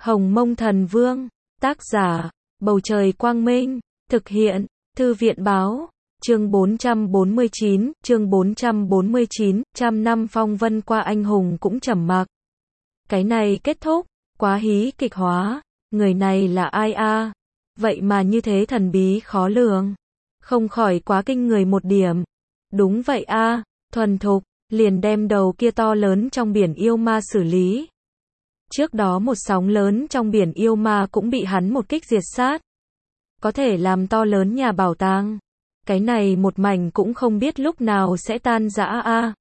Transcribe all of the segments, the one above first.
Hồng Mông Thần Vương, tác giả, Bầu Trời Quang Minh, thực hiện, Thư viện Báo, chương 449, trăm năm phong vân qua anh hùng cũng trầm mặc. Cái này kết thúc, quá hí kịch hóa, người này là ai a? Vậy mà như thế thần bí khó lường, không khỏi quá kinh người một điểm. Đúng vậy a, thuần thục, liền đem đầu kia to lớn trong biển yêu ma xử lý. Trước đó một sóng lớn trong biển yêu ma cũng bị hắn một kích diệt sát. Có thể làm to lớn nhà bảo tàng. Cái này một mảnh cũng không biết lúc nào sẽ tan rã a.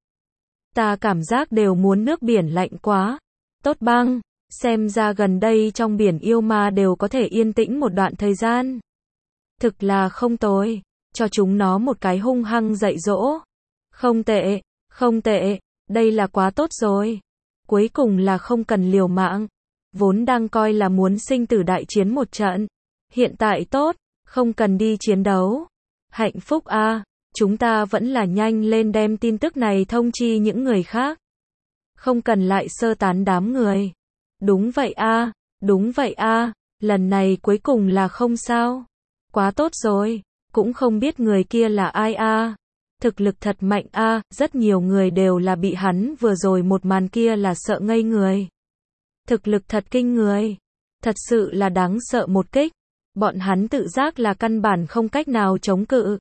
Ta cảm giác đều muốn nước biển lạnh quá. Tốt băng, xem ra gần đây trong biển yêu ma đều có thể yên tĩnh một đoạn thời gian. Thực là không tồi, cho chúng nó một cái hung hăng dạy dỗ. Không tệ, không tệ, đây là quá tốt rồi. Cuối cùng là không cần liều mạng. Vốn đang coi là muốn sinh tử đại chiến một trận. Hiện tại tốt, không cần đi chiến đấu. Hạnh phúc a, chúng ta vẫn là nhanh lên đem tin tức này thông chi những người khác. Không cần lại sơ tán đám người. Đúng vậy a, đúng vậy a, lần này cuối cùng là không sao. Quá tốt rồi, cũng không biết người kia là ai a. Thực lực thật mạnh a, rất nhiều người đều là bị hắn vừa rồi một màn kia là sợ ngây người. Thực lực thật kinh người, thật sự là đáng sợ một kích. Bọn hắn tự giác là căn bản không cách nào chống cự.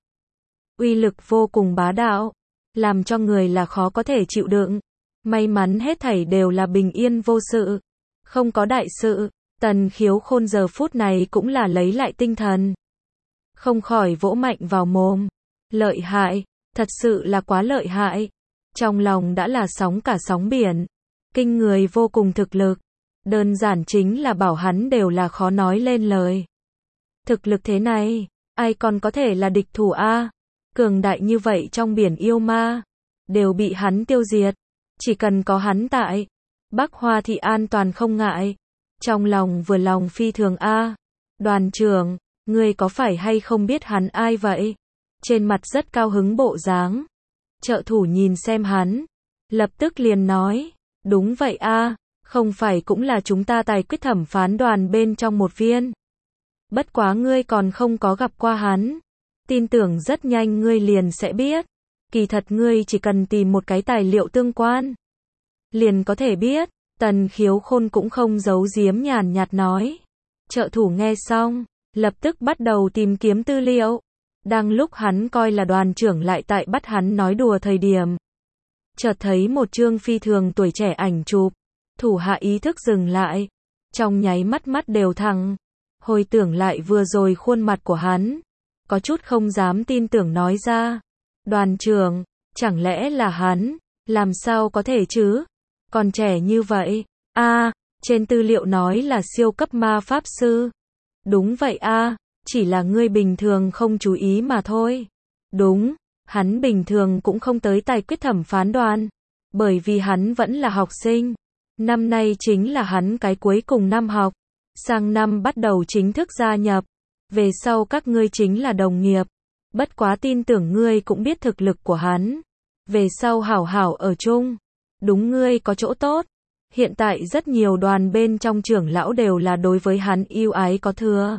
Uy lực vô cùng bá đạo, làm cho người là khó có thể chịu đựng. May mắn hết thảy đều là bình yên vô sự, không có đại sự. Tần Khiếu Khôn giờ phút này cũng là lấy lại tinh thần, không khỏi vỗ mạnh vào mồm. Lợi hại, thật sự là quá lợi hại. Trong lòng đã là sóng cả sóng biển. Kinh người vô cùng thực lực. Đơn giản chính là bảo hắn đều là khó nói lên lời. Thực lực thế này, ai còn có thể là địch thủ a? Cường đại như vậy trong biển yêu ma, đều bị hắn tiêu diệt. Chỉ cần có hắn tại, Bắc Hoa thị an toàn không ngại. Trong lòng vừa lòng phi thường a. Đoàn trưởng, ngươi có phải hay không biết hắn ai vậy? Trên mặt rất cao hứng bộ dáng. Trợ thủ nhìn xem hắn, lập tức liền nói, đúng vậy a, không phải cũng là chúng ta tài quyết thẩm phán đoàn bên trong một viên. Bất quá ngươi còn không có gặp qua hắn. Tin tưởng rất nhanh ngươi liền sẽ biết. Kỳ thật ngươi chỉ cần tìm một cái tài liệu tương quan, liền có thể biết. Tần Khiếu Khôn cũng không giấu giếm nhàn nhạt nói. Trợ thủ nghe xong, lập tức bắt đầu tìm kiếm tư liệu. Đang lúc hắn coi là đoàn trưởng lại tại bắt hắn nói đùa thời điểm, chợt thấy một chương phi thường tuổi trẻ ảnh chụp. Thủ hạ ý thức dừng lại, trong nháy mắt mắt đều thẳng. Hồi tưởng lại vừa rồi khuôn mặt của hắn, có chút không dám tin tưởng nói ra. Đoàn trưởng, chẳng lẽ là hắn? Làm sao có thể chứ? Còn trẻ như vậy. A, trên tư liệu nói là siêu cấp ma pháp sư. Đúng vậy a, chỉ là ngươi bình thường không chú ý mà thôi. Đúng, hắn bình thường cũng không tới tài quyết thẩm phán đoàn, bởi vì hắn vẫn là học sinh. Năm nay chính là hắn cái cuối cùng năm học. Sang năm bắt đầu chính thức gia nhập. Về sau các ngươi chính là đồng nghiệp. Bất quá tin tưởng ngươi cũng biết thực lực của hắn. Về sau hảo hảo ở chung. Đúng ngươi có chỗ tốt. Hiện tại rất nhiều đoàn bên trong trưởng lão đều là đối với hắn yêu ái có thừa.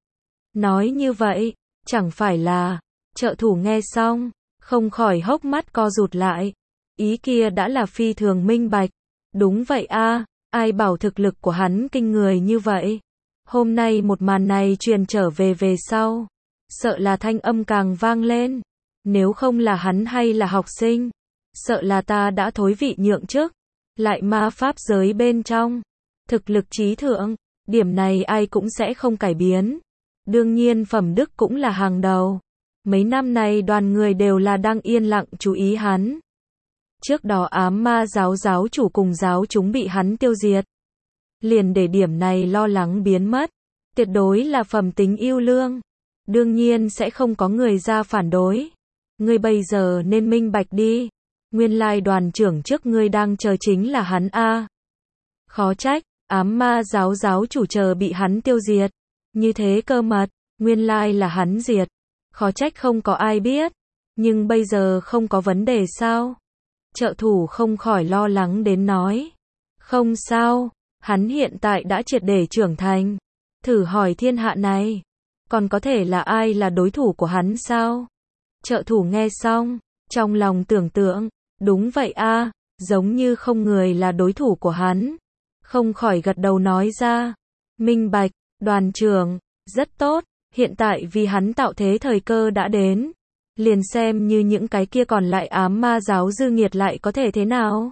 Nói như vậy, chẳng phải là, trợ thủ nghe xong, không khỏi hốc mắt co rụt lại. Ý kia đã là phi thường minh bạch. Đúng vậy a, ai bảo thực lực của hắn kinh người như vậy. Hôm nay một màn này truyền trở về sau, sợ là thanh âm càng vang lên. Nếu không là hắn hay là học sinh, sợ là ta đã thối vị nhượng chức. Lại ma pháp giới bên trong, thực lực trí thượng, điểm này ai cũng sẽ không cải biến. Đương nhiên phẩm đức cũng là hàng đầu. Mấy năm này đoàn người đều là đang yên lặng chú ý hắn. Trước đó ám ma giáo chủ cùng giáo chúng bị hắn tiêu diệt. Liền để điểm này lo lắng biến mất. Tuyệt đối là phẩm tính yêu lương. Đương nhiên sẽ không có người ra phản đối. Ngươi bây giờ nên minh bạch đi. Nguyên lai đoàn trưởng trước ngươi đang chờ chính là hắn a. Khó trách, ám ma giáo chủ chờ bị hắn tiêu diệt. Như thế cơ mật, nguyên lai là hắn diệt. Khó trách không có ai biết. Nhưng bây giờ không có vấn đề sao? Trợ thủ không khỏi lo lắng đến nói. Không sao, Hắn hiện tại đã triệt để trưởng thành. Thử hỏi thiên hạ này, còn có thể là ai là đối thủ của hắn sao? Trợ thủ nghe xong, trong lòng tưởng tượng, đúng vậy a, giống như không người là đối thủ của hắn. Không khỏi gật đầu nói ra, minh bạch, đoàn trưởng, rất tốt, hiện tại vì hắn tạo thế thời cơ đã đến. Liền xem như những cái kia còn lại ám ma giáo dư nghiệt lại có thể thế nào.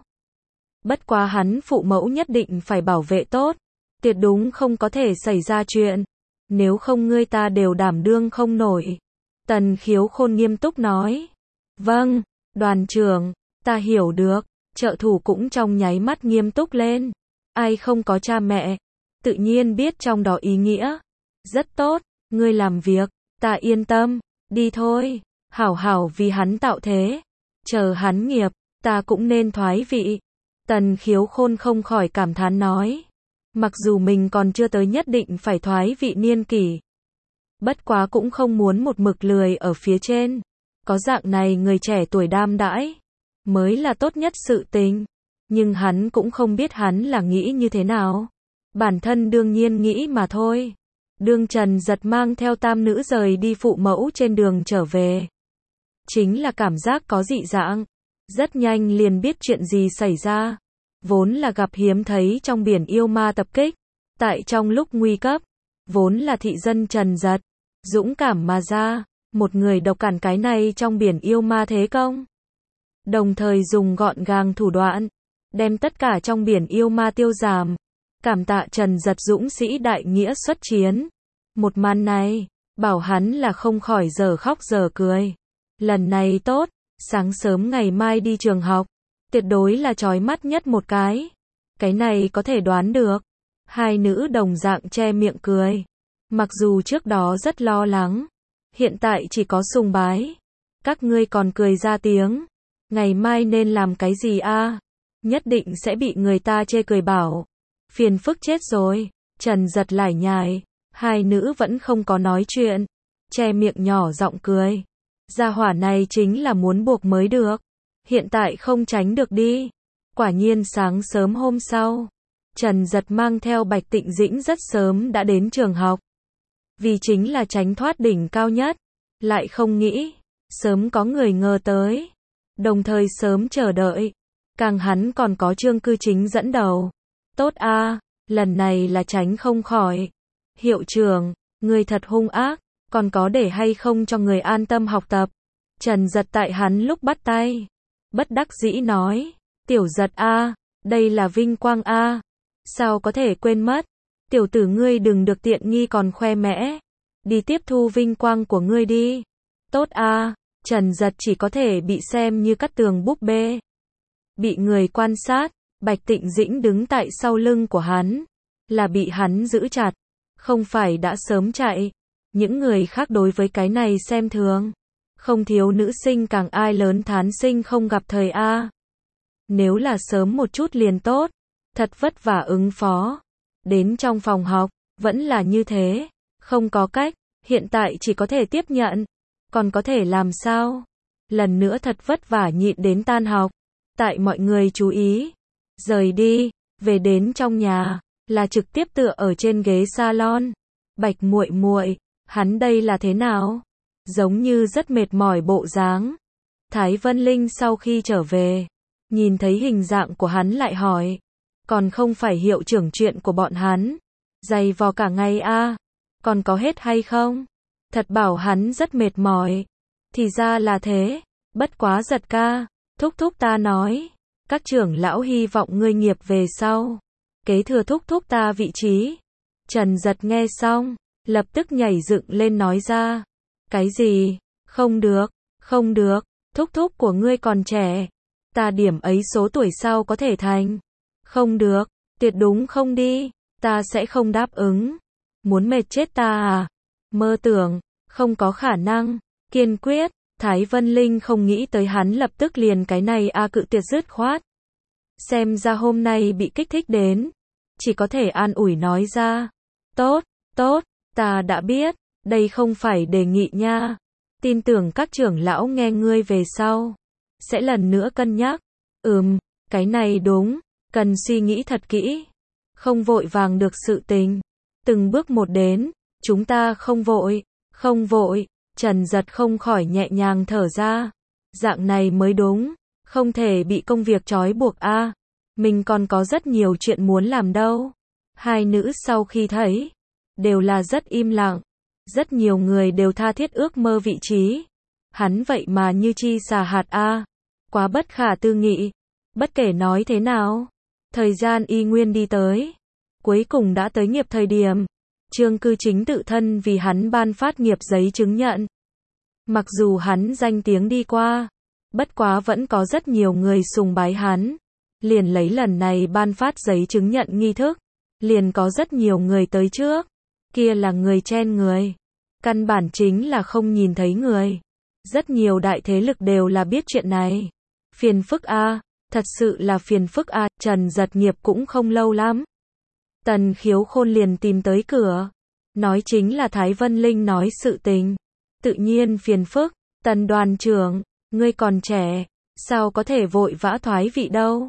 Bất quá hắn phụ mẫu nhất định phải bảo vệ tốt, tuyệt đúng không có thể xảy ra chuyện, nếu không ngươi ta đều đảm đương không nổi. Tần Khiếu Khôn nghiêm túc nói, vâng, đoàn trưởng, ta hiểu được, trợ thủ cũng trong nháy mắt nghiêm túc lên, ai không có cha mẹ, tự nhiên biết trong đó ý nghĩa, rất tốt, ngươi làm việc, ta yên tâm, đi thôi, hảo hảo vì hắn tạo thế, chờ hắn nghiệp, ta cũng nên thoái vị. Tần Khiếu Khôn không khỏi cảm thán nói, mặc dù mình còn chưa tới nhất định phải thoái vị niên kỷ, bất quá cũng không muốn một mực lười ở phía trên, có dạng này người trẻ tuổi đam đãi, mới là tốt nhất sự tình, nhưng hắn cũng không biết hắn là nghĩ như thế nào, bản thân đương nhiên nghĩ mà thôi. Đương Trần Giật mang theo tam nữ rời đi phụ mẫu trên đường trở về, chính là cảm giác có dị dạng, rất nhanh liền biết chuyện gì xảy ra, vốn là gặp hiếm thấy trong biển yêu ma tập kích, tại trong lúc nguy cấp, vốn là thị dân Trần Giật, dũng cảm mà ra, một người độc cản cái này trong biển yêu ma thế công, đồng thời dùng gọn gàng thủ đoạn, đem tất cả trong biển yêu ma tiêu giảm, cảm tạ Trần Giật dũng sĩ đại nghĩa xuất chiến. Một màn này, bảo hắn là không khỏi giờ khóc giờ cười. Lần này tốt, sáng sớm ngày mai đi trường học, tuyệt đối là chói mắt nhất một cái. Cái này có thể đoán được. Hai nữ đồng dạng che miệng cười. Mặc dù trước đó rất lo lắng, hiện tại chỉ có sùng bái. Các ngươi còn cười ra tiếng. Ngày mai nên làm cái gì a? Nhất định sẽ bị người ta chê cười bảo. Phiền phức chết rồi. Trần Giật lải nhải. Hai nữ vẫn không có nói chuyện. Che miệng nhỏ giọng cười. Gia hỏa này chính là muốn buộc mới được. Hiện tại không tránh được đi. Quả nhiên sáng sớm hôm sau, Trần Giật mang theo Bạch Tịnh Dĩnh rất sớm đã đến trường học. Vì chính là tránh thoát đỉnh cao nhất. Lại không nghĩ, sớm có người ngờ tới. Đồng thời sớm chờ đợi. Càng hắn còn có Trương Cư Chính dẫn đầu. Tốt a, lần này là tránh không khỏi. Hiệu trưởng, người thật hung ác, còn có để hay không cho người an tâm học tập. Trần Giật tại hắn lúc bắt tay, bất đắc dĩ nói, Tiểu Giật a, đây là vinh quang a, sao có thể quên mất, tiểu tử ngươi đừng được tiện nghi còn khoe mẽ, đi tiếp thu vinh quang của ngươi đi. Tốt a, Trần Giật chỉ có thể bị xem như cắt tường búp bê. Bị người quan sát, Bạch Tịnh Dĩnh đứng tại sau lưng của hắn, là bị hắn giữ chặt, không phải đã sớm chạy. Những người khác đối với cái này xem thường, không thiếu nữ sinh càng ai lớn thán sinh không gặp thời a. Nếu là sớm một chút liền tốt, thật vất vả ứng phó. Đến trong phòng học, vẫn là như thế, không có cách, hiện tại chỉ có thể tiếp nhận, còn có thể làm sao? Lần nữa thật vất vả nhịn đến tan học, tại mọi người chú ý, rời đi, về đến trong nhà, là trực tiếp tựa ở trên ghế salon. Bạch muội muội, hắn đây là thế nào? Giống như rất mệt mỏi bộ dáng. Thái Vân Linh sau khi trở về, nhìn thấy hình dạng của hắn lại hỏi, còn không phải hiệu trưởng chuyện của bọn hắn, dày vò cả ngày a, còn có hết hay không? Thật bảo hắn rất mệt mỏi. Thì ra là thế, bất quá Giật ca, thúc thúc ta nói, các trưởng lão hy vọng ngươi nghiệp về sau, kế thừa thúc thúc ta vị trí. Trần Giật nghe xong, lập tức nhảy dựng lên nói ra, cái gì? Không được, không được, thúc thúc của ngươi còn trẻ, ta điểm ấy số tuổi sau có thể thành. Không được, tuyệt đúng không đi, ta sẽ không đáp ứng. Muốn mệt chết ta à? Mơ tưởng, không có khả năng, kiên quyết. Thái Vân Linh không nghĩ tới hắn lập tức liền cái này a cự tuyệt dứt khoát. Xem ra hôm nay bị kích thích đến, chỉ có thể an ủi nói ra. Tốt, tốt, ta đã biết, đây không phải đề nghị nha. Tin tưởng các trưởng lão nghe ngươi về sau, sẽ lần nữa cân nhắc. Cái này đúng, cần suy nghĩ thật kỹ. không vội vàng được sự tình. Từng bước một đến, chúng ta không vội, Trần Giật không khỏi nhẹ nhàng thở ra. Dạng này mới đúng, không thể bị công việc trói buộc a. Mình còn có rất nhiều chuyện muốn làm đâu. Hai nữ sau khi thấy, đều là rất im lặng. Rất nhiều người đều tha thiết ước mơ vị trí. Hắn vậy mà như chi xà hạt a. Quá bất khả tư nghị. Bất kể nói thế nào, thời gian y nguyên đi tới. Cuối cùng đã tới nghiệp thời điểm. Trương Cư Chính tự thân vì hắn ban phát nghiệp giấy chứng nhận. Mặc dù hắn danh tiếng đi qua, bất quá vẫn có rất nhiều người sùng bái hắn. Liền lấy lần này ban phát giấy chứng nhận nghi thức, liền có rất nhiều người tới trước. Kia là người chen người. Căn bản chính là không nhìn thấy người. Rất nhiều đại thế lực đều là biết chuyện này. Phiền phức a, thật sự là phiền phức a. Trần Giật nghiệp cũng không lâu lắm. Tần Khiếu Khôn liền tìm tới cửa. Nói chính là Thái Vân Linh nói sự tình. Tự nhiên phiền phức. Tần đoàn trưởng, ngươi còn trẻ, sao có thể vội vã thoái vị đâu.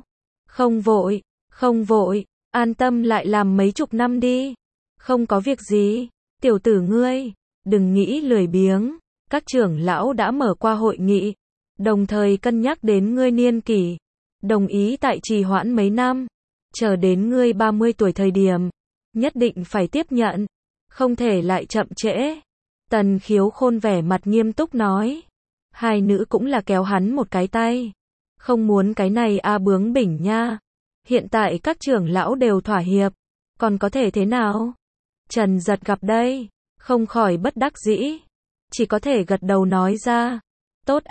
Không vội, an tâm lại làm mấy chục năm đi. Không có việc gì, tiểu tử ngươi, đừng nghĩ lười biếng. Các trưởng lão đã mở qua hội nghị, đồng thời cân nhắc đến ngươi niên kỷ, đồng ý tại trì hoãn mấy năm, chờ đến ngươi 30 tuổi thời điểm, nhất định phải tiếp nhận, không thể lại chậm trễ. Tần Khiếu Khôn vẻ mặt nghiêm túc nói. Hai nữ cũng là kéo hắn một cái tay. Không muốn cái này a bướng bỉnh nha. Hiện tại các trưởng lão đều thỏa hiệp, còn có thể thế nào? Trần Giật gặp đây, không khỏi bất đắc dĩ, chỉ có thể gật đầu nói ra. Tốt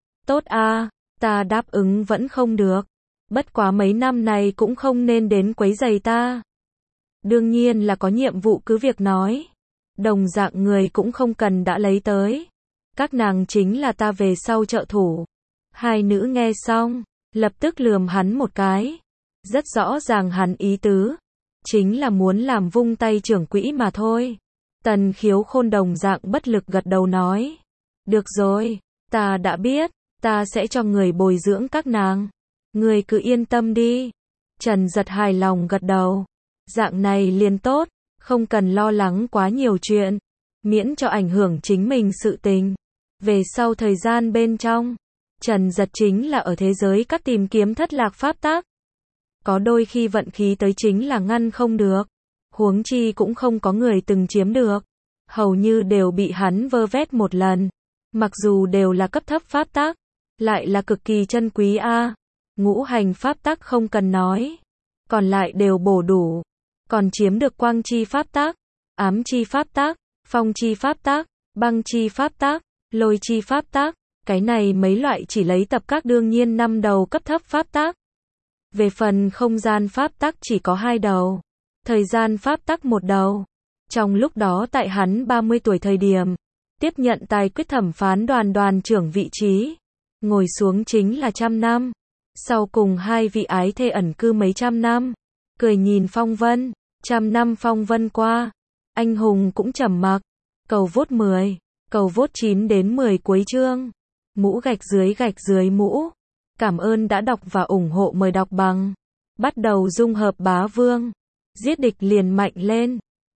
a, ta đáp ứng vẫn không được. Bất quá mấy năm này cũng không nên đến quấy rầy ta. Đương nhiên là có nhiệm vụ cứ việc nói. Đồng dạng người cũng không cần đã lấy tới. Các nàng chính là ta về sau trợ thủ. Hai nữ nghe xong, lập tức lườm hắn một cái. Rất rõ ràng hắn ý tứ, chính là muốn làm vung tay trưởng quỹ mà thôi. Tần Khiếu Khôn đồng dạng bất lực gật đầu nói. Được rồi, ta đã biết, ta sẽ cho người bồi dưỡng các nàng. Người cứ yên tâm đi. Trần Giật hài lòng gật đầu. Dạng này liền tốt, không cần lo lắng quá nhiều chuyện, miễn cho ảnh hưởng chính mình sự tình. Về sau thời gian bên trong, Trần Giật chính là ở thế giới các tìm kiếm thất lạc pháp tắc. Có đôi khi vận khí tới chính là ngăn không được. Huống chi cũng không có người từng chiếm được. Hầu như đều bị hắn vơ vét một lần. Mặc dù đều là cấp thấp pháp tắc, lại là cực kỳ chân quý a. Ngũ hành pháp tắc không cần nói, còn lại đều bổ đủ. Còn chiếm được quang chi pháp tắc, ám chi pháp tắc, phong chi pháp tắc, băng chi pháp tắc, lôi chi pháp tắc. Cái này mấy loại chỉ lấy tập các đương nhiên 5 đầu cấp thấp pháp tắc. Về phần không gian pháp tắc chỉ có 2 đầu, thời gian pháp tắc 1 đầu. Trong lúc đó tại hắn 30 tuổi thời điểm, tiếp nhận tài quyết thẩm phán đoàn trưởng vị trí, ngồi xuống chính là 100 năm. Sau cùng hai vị ái thê ẩn cư mấy trăm năm, cười nhìn phong vân, 100 năm phong vân qua, anh hùng cũng trầm mặc. Cầu vote 10, cầu vote 9 đến 10 cuối chương. Mũ gạch dưới mũ. Cảm ơn đã đọc và ủng hộ, mời đọc bằng. Bắt đầu dung hợp bá vương. Giết địch liền mạnh lên.